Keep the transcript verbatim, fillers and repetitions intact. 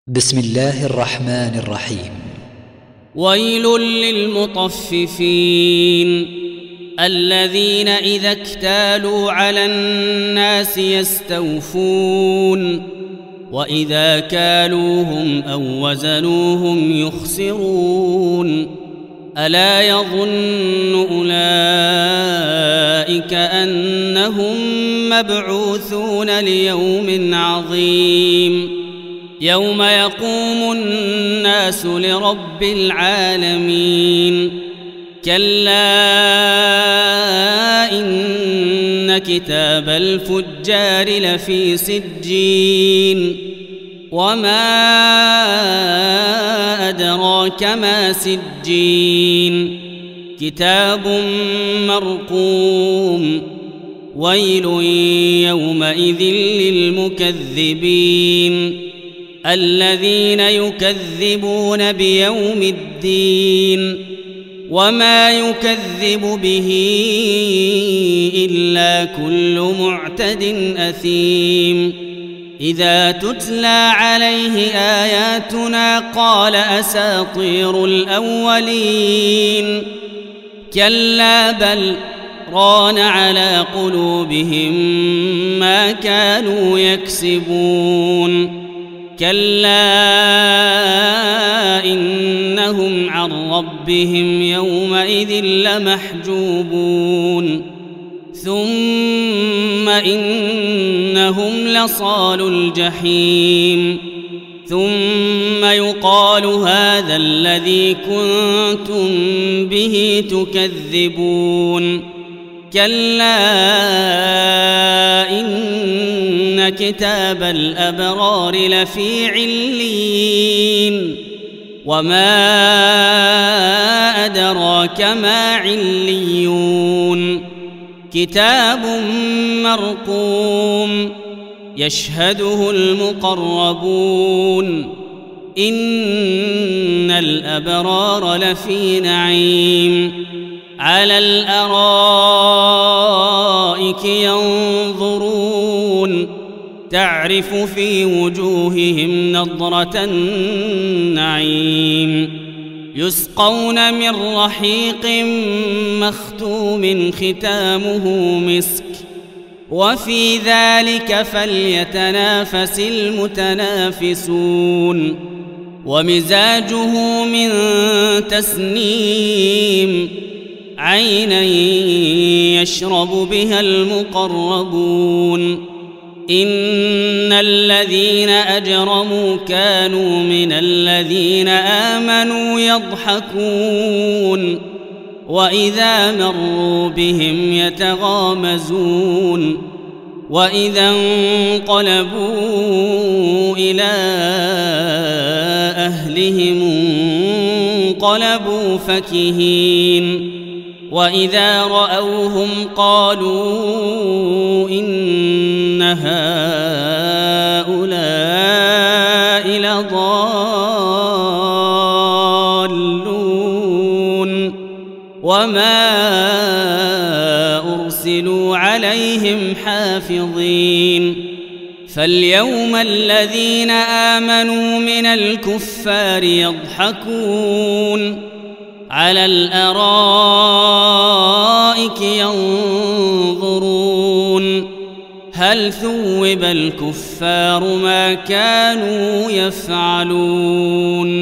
بسم الله الرحمن الرحيم. ويل للمطففين الذين إذا اكتالوا على الناس يستوفون وإذا كالوهم أو وزنوهم يخسرون ألا يظن أولئك أنهم مبعوثون ليوم عظيم يوم يقوم الناس لرب العالمين كلا إن كتاب الفجار لفي سجين وما أدراك ما سجين كتاب مرقوم ويل يومئذ للمكذبين الذين يكذبون بيوم الدين وما يكذب به إلا كل معتد أثيم إذا تتلى عليه آياتنا قال أساطير الأولين كلا بل ران على قلوبهم ما كانوا يكسبون كلا إنهم عن ربهم يومئذ لمحجوبون ثم إنهم لصالو الجحيم ثم يقال هذا الذي كنتم به تكذبون كلا إن كتاب الأبرار لفي عليين وما أدراك ما عليون كتاب مرقوم يشهده المقربون إن الأبرار لفي نعيم على الأرائك ينظرون تعرف في وجوههم نضرة النعيم يسقون من رحيق مختوم ختامه مسك وفي ذلك فليتنافس المتنافسون ومزاجه من تسنيم عينا يشرب بها المقربون إن الذين أجرموا كانوا من الذين آمنوا يضحكون وإذا مروا بهم يتغامزون وإذا انقلبوا إلى أهلهم انقلبوا فكهين وإذا رأوهم قالوا إن هؤلاء لضالون وما أرسلوا عليهم حافظين فاليوم الذين آمنوا من الكفار يضحكون على الأرائك ينظرون هل ثوب الكفار ما كانوا يفعلون